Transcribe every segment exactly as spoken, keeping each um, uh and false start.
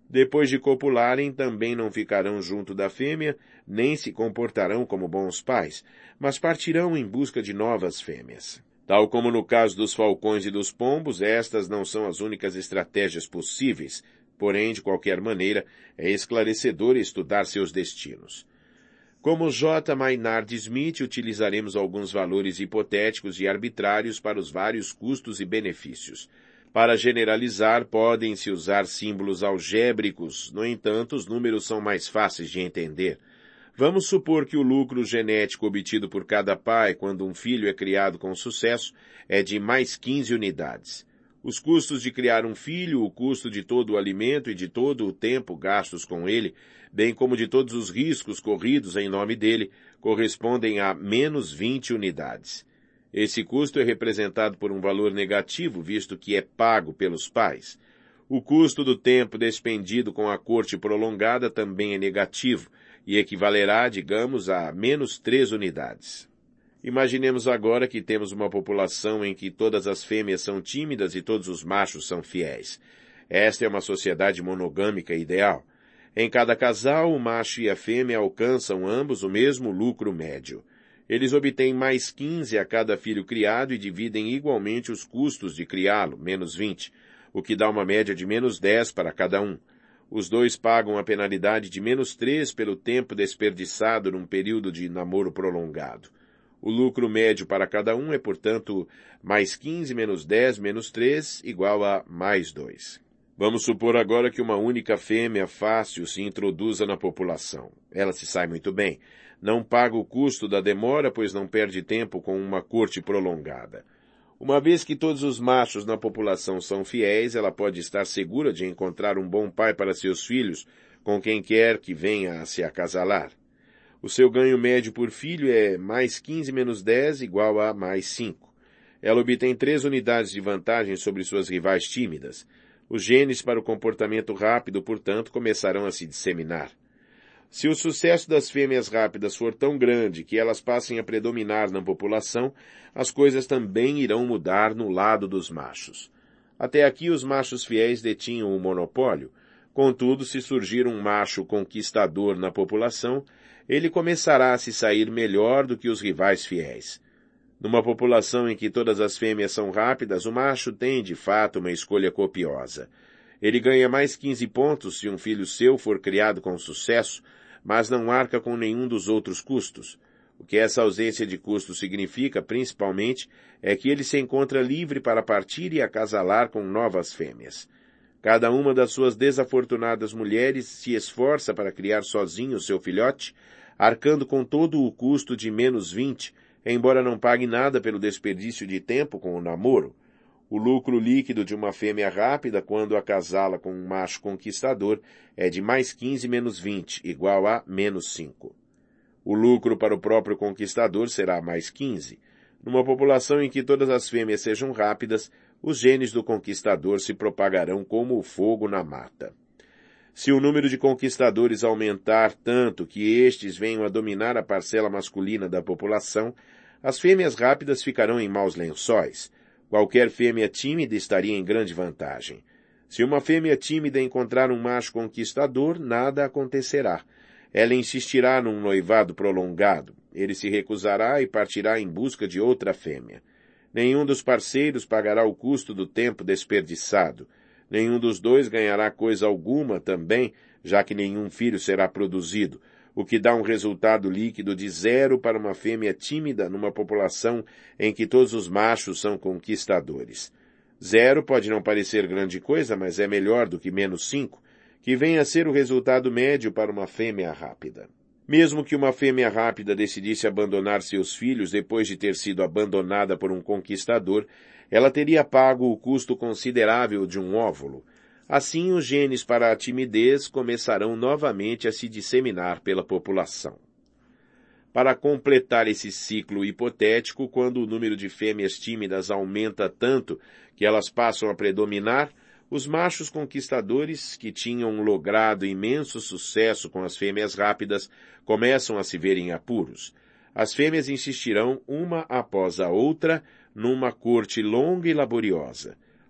Depois de copularem, também não ficarão junto da fêmea, nem se comportarão como bons pais, mas partirão em busca de novas fêmeas. Tal como no caso dos falcões e dos pombos, estas não são as únicas estratégias possíveis, porém, de qualquer maneira, é esclarecedor estudar seus destinos. Como J. Maynard Smith, utilizaremos alguns valores hipotéticos e arbitrários para os vários custos e benefícios. Para generalizar, podem-se usar símbolos algébricos, no entanto, os números são mais fáceis de entender. Vamos supor que o lucro genético obtido por cada pai quando um filho é criado com sucesso é de mais quinze unidades. Os custos de criar um filho, o custo de todo o alimento e de todo o tempo gastos com ele, bem como de todos os riscos corridos em nome dele, correspondem a menos vinte unidades. Esse custo é representado por um valor negativo, visto que é pago pelos pais. O custo do tempo despendido com a corte prolongada também é negativo, e equivalerá, digamos, a menos três unidades. Imaginemos agora que temos uma população em que todas as fêmeas são tímidas e todos os machos são fiéis. Esta é uma sociedade monogâmica ideal. Em cada casal, o macho e a fêmea alcançam ambos o mesmo lucro médio. Eles obtêm mais quinze a cada filho criado e dividem igualmente os custos de criá-lo, menos vinte, o que dá uma média de menos dez para cada um. Os dois pagam a penalidade de menos três pelo tempo desperdiçado num período de namoro prolongado. O lucro médio para cada um é, portanto, mais quinze menos dez menos três igual a mais dois. Vamos supor agora que uma única fêmea fácil se introduza na população. Ela se sai muito bem. Não paga o custo da demora, pois não perde tempo com uma corte prolongada. Uma vez que todos os machos na população são fiéis, ela pode estar segura de encontrar um bom pai para seus filhos, com quem quer que venha a se acasalar. O seu ganho médio por filho é mais quinze menos dez igual a mais cinco. Ela obtém três unidades de vantagem sobre suas rivais tímidas. Os genes para o comportamento rápido, portanto, começarão a se disseminar. Se o sucesso das fêmeas rápidas for tão grande que elas passem a predominar na população, as coisas também irão mudar no lado dos machos. Até aqui os machos fiéis detinham o monopólio. Contudo, se surgir um macho conquistador na população, ele começará a se sair melhor do que os rivais fiéis. Numa população em que todas as fêmeas são rápidas, o macho tem, de fato, uma escolha copiosa. Ele ganha mais quinze pontos se um filho seu for criado com sucesso, mas não arca com nenhum dos outros custos. O que essa ausência de custos significa, principalmente, é que ele se encontra livre para partir e acasalar com novas fêmeas. Cada uma das suas desafortunadas mulheres se esforça para criar sozinho o seu filhote, arcando com todo o custo de menos vinte, embora não pague nada pelo desperdício de tempo com o namoro. O lucro líquido de uma fêmea rápida, quando acasala com um macho conquistador, é de mais quinze menos vinte, igual a menos cinco. O lucro para o próprio conquistador será mais quinze. Numa população em que todas as fêmeas sejam rápidas, os genes do conquistador se propagarão como o fogo na mata. Se o número de conquistadores aumentar tanto que estes venham a dominar a parcela masculina da população, as fêmeas rápidas ficarão em maus lençóis. Qualquer fêmea tímida estaria em grande vantagem. Se uma fêmea tímida encontrar um macho conquistador, nada acontecerá. Ela insistirá num noivado prolongado. Ele se recusará e partirá em busca de outra fêmea. Nenhum dos parceiros pagará o custo do tempo desperdiçado. Nenhum dos dois ganhará coisa alguma também, já que nenhum filho será produzido, o que dá um resultado líquido de zero para uma fêmea tímida numa população em que todos os machos são conquistadores. Zero pode não parecer grande coisa, mas é melhor do que menos cinco, que vem a ser o resultado médio para uma fêmea rápida. Mesmo que uma fêmea rápida decidisse abandonar seus filhos depois de ter sido abandonada por um conquistador, ela teria pago o custo considerável de um óvulo. Assim, os genes para a timidez começarão novamente a se disseminar pela população. Para completar esse ciclo hipotético, quando o número de fêmeas tímidas aumenta tanto que elas passam a predominar, os machos conquistadores, que tinham logrado imenso sucesso com as fêmeas rápidas, começam a se ver em apuros. As fêmeas insistirão uma após a outra numa corte longa e laboriosa.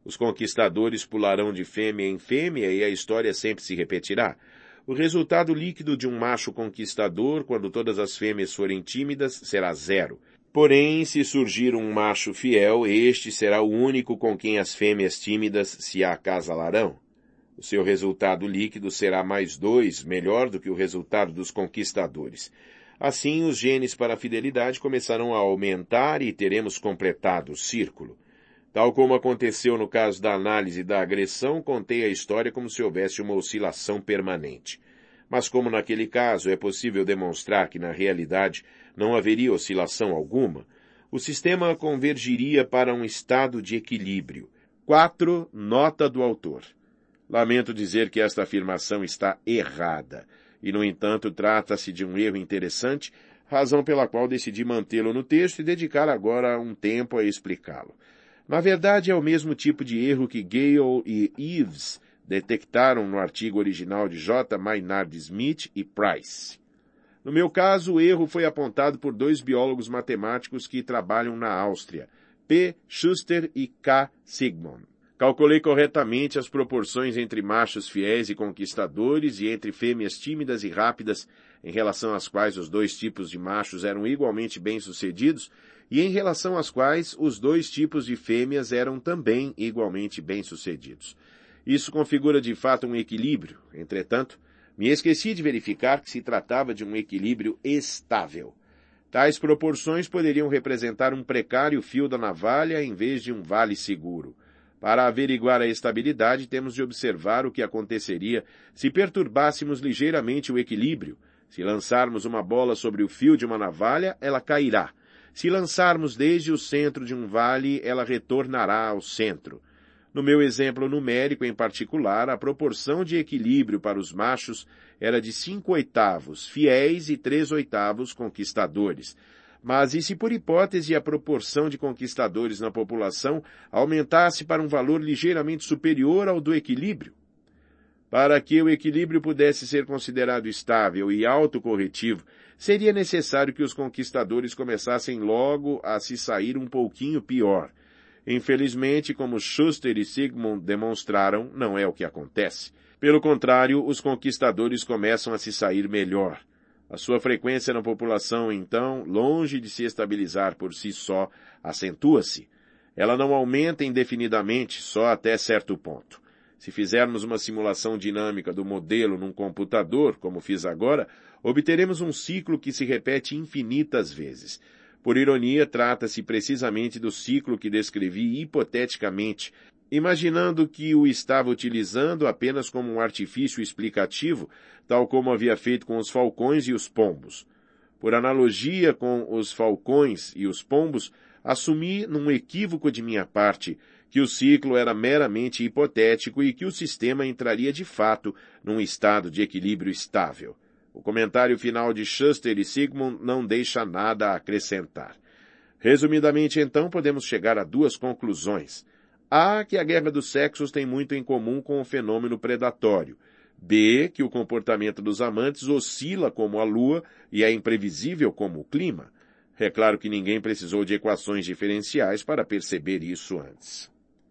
Os conquistadores pularão de fêmea em fêmea e a história sempre se repetirá. O resultado líquido de um macho conquistador, quando todas as fêmeas forem tímidas, será zero. Porém, se surgir um macho fiel, este será o único com quem as fêmeas tímidas se acasalarão. O seu resultado líquido será mais dois, melhor do que o resultado dos conquistadores. Assim, os genes para a fidelidade começarão a aumentar e teremos completado o círculo. Tal como aconteceu no caso da análise da agressão, contei a história como se houvesse uma oscilação permanente. Mas como naquele caso é possível demonstrar que na realidade não haveria oscilação alguma, o sistema convergiria para um estado de equilíbrio. quatro. Nota do autor. Lamento dizer que esta afirmação está errada, e no entanto trata-se de um erro interessante, razão pela qual decidi mantê-lo no texto e dedicar agora um tempo a explicá-lo. Na verdade, é o mesmo tipo de erro que Gale e Eves detectaram no artigo original de J. Maynard Smith e Price. No meu caso, o erro foi apontado por dois biólogos matemáticos que trabalham na Áustria, P. Schuster e K. Sigmund. Calculei corretamente as proporções entre machos fiéis e conquistadores e entre fêmeas tímidas e rápidas, em relação às quais os dois tipos de machos eram igualmente bem-sucedidos, e em relação às quais os dois tipos de fêmeas eram também igualmente bem-sucedidos. Isso configura de fato um equilíbrio. Entretanto, me esqueci de verificar que se tratava de um equilíbrio estável. Tais proporções poderiam representar um precário fio da navalha em vez de um vale seguro. Para averiguar a estabilidade, temos de observar o que aconteceria se perturbássemos ligeiramente o equilíbrio. Se lançarmos uma bola sobre o fio de uma navalha, ela cairá. Se lançarmos desde o centro de um vale, ela retornará ao centro. No meu exemplo numérico em particular, a proporção de equilíbrio para os machos era de cinco oitavos fiéis e três oitavos conquistadores. Mas e se por hipótese a proporção de conquistadores na população aumentasse para um valor ligeiramente superior ao do equilíbrio? Para que o equilíbrio pudesse ser considerado estável e autocorretivo, seria necessário que os conquistadores começassem logo a se sair um pouquinho pior. Infelizmente, como Schuster e Sigmund demonstraram, não é o que acontece. Pelo contrário, os conquistadores começam a se sair melhor. A sua frequência na população, então, longe de se estabilizar por si só, acentua-se. Ela não aumenta indefinidamente, só até certo ponto. Se fizermos uma simulação dinâmica do modelo num computador, como fiz agora, obteremos um ciclo que se repete infinitas vezes. Por ironia, trata-se precisamente do ciclo que descrevi hipoteticamente, imaginando que o estava utilizando apenas como um artifício explicativo, tal como havia feito com os falcões e os pombos. Por analogia com os falcões e os pombos, assumi, num equívoco de minha parte, que o ciclo era meramente hipotético e que o sistema entraria de fato num estado de equilíbrio estável. O comentário final de Schuster e Sigmund não deixa nada a acrescentar. Resumidamente, então, podemos chegar a duas conclusões. A, que a guerra dos sexos tem muito em comum com o fenômeno predatório. B, que o comportamento dos amantes oscila como a lua e é imprevisível como o clima. É claro que ninguém precisou de equações diferenciais para perceber isso antes.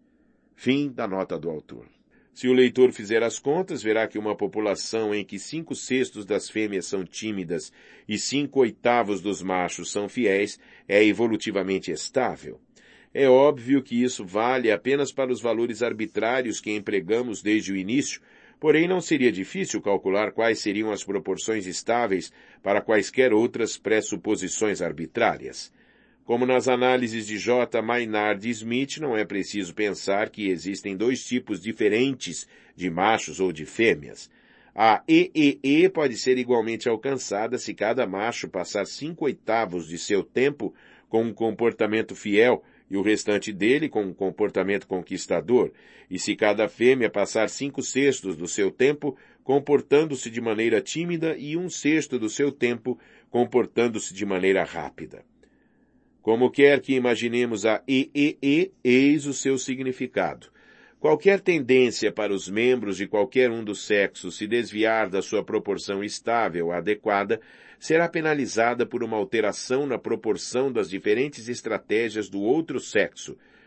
Fim da nota do autor. Se o leitor fizer as contas, verá que uma população em que cinco sextos das fêmeas são tímidas e cinco oitavos dos machos são fiéis é evolutivamente estável. É óbvio que isso vale apenas para os valores arbitrários que empregamos desde o início, porém não seria difícil calcular quais seriam as proporções estáveis para quaisquer outras pressuposições arbitrárias. Como nas análises de J. Maynard Smith, não é preciso pensar que existem dois tipos diferentes de machos ou de fêmeas. A E E E pode ser igualmente alcançada se cada macho passar cinco oitavos de seu tempo com um comportamento fiel e o restante dele com um comportamento conquistador, e se cada fêmea passar cinco sextos do seu tempo comportando-se de maneira tímida e um sexto do seu tempo comportando-se de maneira rápida. Como quer que imaginemos a E E E, eis o seu significado. Qualquer tendência para os membros de qualquer um dos sexos se desviar da sua proporção estável adequada será penalizada por uma alteração na proporção das diferentes estratégias do outro sexo,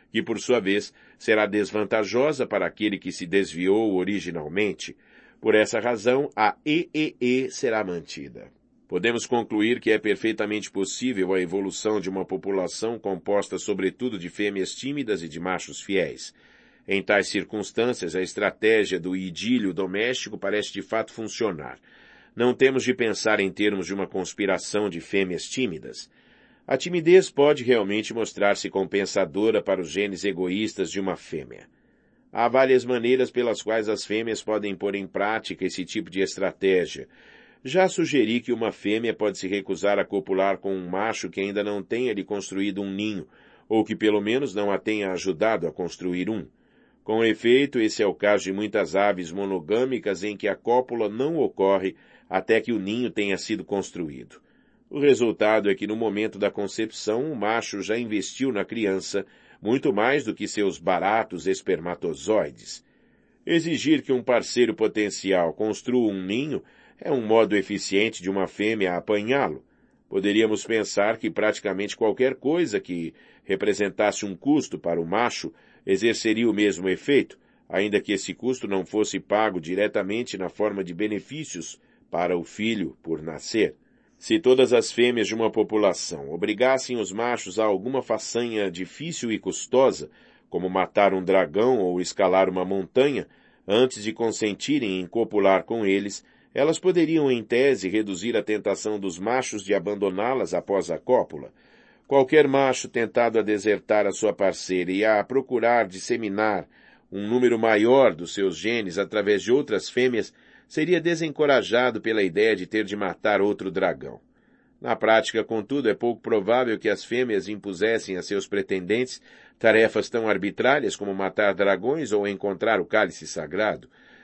que por sua vez será desvantajosa para aquele que se desviou originalmente. Por essa razão, a E E E será mantida. Podemos concluir que é perfeitamente possível a evolução de uma população composta sobretudo de fêmeas tímidas e de machos fiéis. Em tais circunstâncias, a estratégia do idílio doméstico parece de fato funcionar. Não temos de pensar em termos de uma conspiração de fêmeas tímidas. A timidez pode realmente mostrar-se compensadora para os genes egoístas de uma fêmea. Há várias maneiras pelas quais as fêmeas podem pôr em prática esse tipo de estratégia. Já sugeri que uma fêmea pode se recusar a copular com um macho que ainda não tenha lhe construído um ninho, ou que pelo menos não a tenha ajudado a construir um. Com efeito, esse é o caso de muitas aves monogâmicas em que a cópula não ocorre até que o ninho tenha sido construído. O resultado é que no momento da concepção, o macho já investiu na criança muito mais do que seus baratos espermatozoides. Exigir que um parceiro potencial construa um ninho é um modo eficiente de uma fêmea apanhá-lo. Poderíamos pensar que praticamente qualquer coisa que representasse um custo para o macho exerceria o mesmo efeito, ainda que esse custo não fosse pago diretamente na forma de benefícios para o filho por nascer. Se todas as fêmeas de uma população obrigassem os machos a alguma façanha difícil e custosa, como matar um dragão ou escalar uma montanha, antes de consentirem em copular com eles, elas poderiam, em tese, reduzir a tentação dos machos de abandoná-las após a cópula. Qualquer macho tentado a desertar a sua parceira e a procurar disseminar um número maior dos seus genes através de outras fêmeas seria desencorajado pela ideia de ter de matar outro dragão. Na prática, contudo, é pouco provável que as fêmeas impusessem a seus pretendentes tarefas tão arbitrárias como matar dragões ou encontrar o cálice sagrado.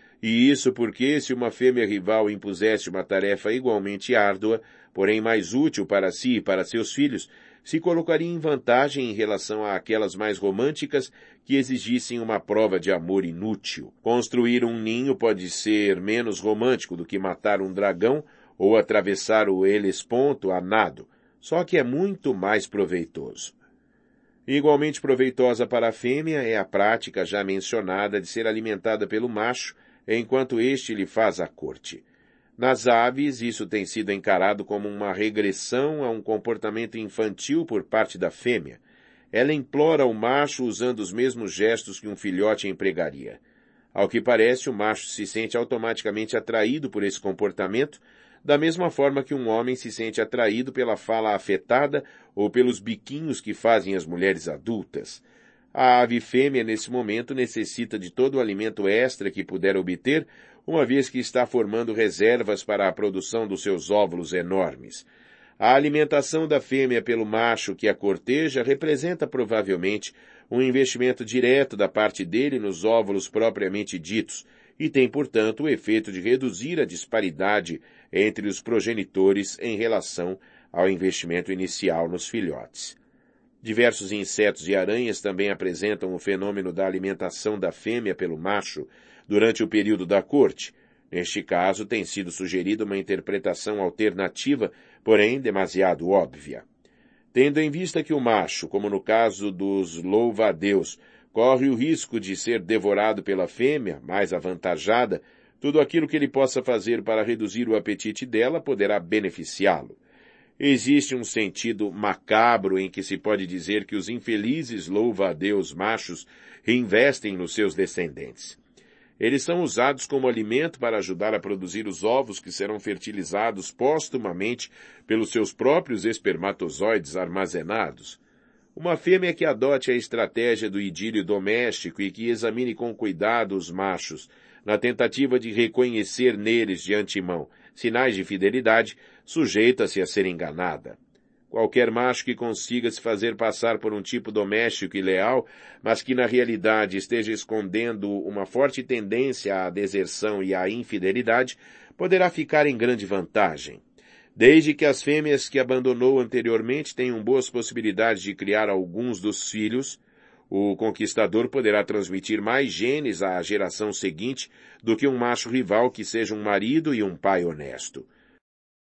E isso porque, se uma fêmea rival impusesse uma tarefa igualmente árdua, porém mais útil para si e para seus filhos, se colocaria em vantagem em relação àquelas mais românticas que exigissem uma prova de amor inútil. Construir um ninho pode ser menos romântico do que matar um dragão ou atravessar o Helesponto a nado, só que é muito mais proveitoso. Igualmente proveitosa para a fêmea é a prática já mencionada de ser alimentada pelo macho, enquanto este lhe faz a corte. Nas aves, isso tem sido encarado como uma regressão a um comportamento infantil por parte da fêmea. Ela implora o macho usando os mesmos gestos que um filhote empregaria. Ao que parece, o macho se sente automaticamente atraído por esse comportamento, da mesma forma que um homem se sente atraído pela fala afetada ou pelos biquinhos que fazem as mulheres adultas. A ave fêmea, nesse momento, necessita de todo o alimento extra que puder obter, uma vez que está formando reservas para a produção dos seus óvulos enormes. A alimentação da fêmea pelo macho que a corteja representa provavelmente um investimento direto da parte dele nos óvulos propriamente ditos, e tem, portanto, o efeito de reduzir a disparidade entre os progenitores em relação ao investimento inicial nos filhotes. Diversos insetos e aranhas também apresentam o fenômeno da alimentação da fêmea pelo macho durante o período da corte. Neste caso, tem sido sugerida uma interpretação alternativa, porém demasiado óbvia. Tendo em vista que o macho, como no caso dos louva-a-Deus, corre o risco de ser devorado pela fêmea, mais avantajada, tudo aquilo que ele possa fazer para reduzir o apetite dela poderá beneficiá-lo. Existe um sentido macabro em que se pode dizer que os infelizes louva-a-Deus machos reinvestem nos seus descendentes. Eles são usados como alimento para ajudar a produzir os ovos que serão fertilizados póstumamente pelos seus próprios espermatozoides armazenados. Uma fêmea que adote a estratégia do idílio doméstico e que examine com cuidado os machos, na tentativa de reconhecer neles de antemão sinais de fidelidade, sujeita-se a ser enganada. Qualquer macho que consiga se fazer passar por um tipo doméstico e leal, mas que na realidade esteja escondendo uma forte tendência à deserção e à infidelidade, poderá ficar em grande vantagem. Desde que as fêmeas que abandonou anteriormente tenham boas possibilidades de criar alguns dos filhos, o conquistador poderá transmitir mais genes à geração seguinte do que um macho rival que seja um marido e um pai honesto.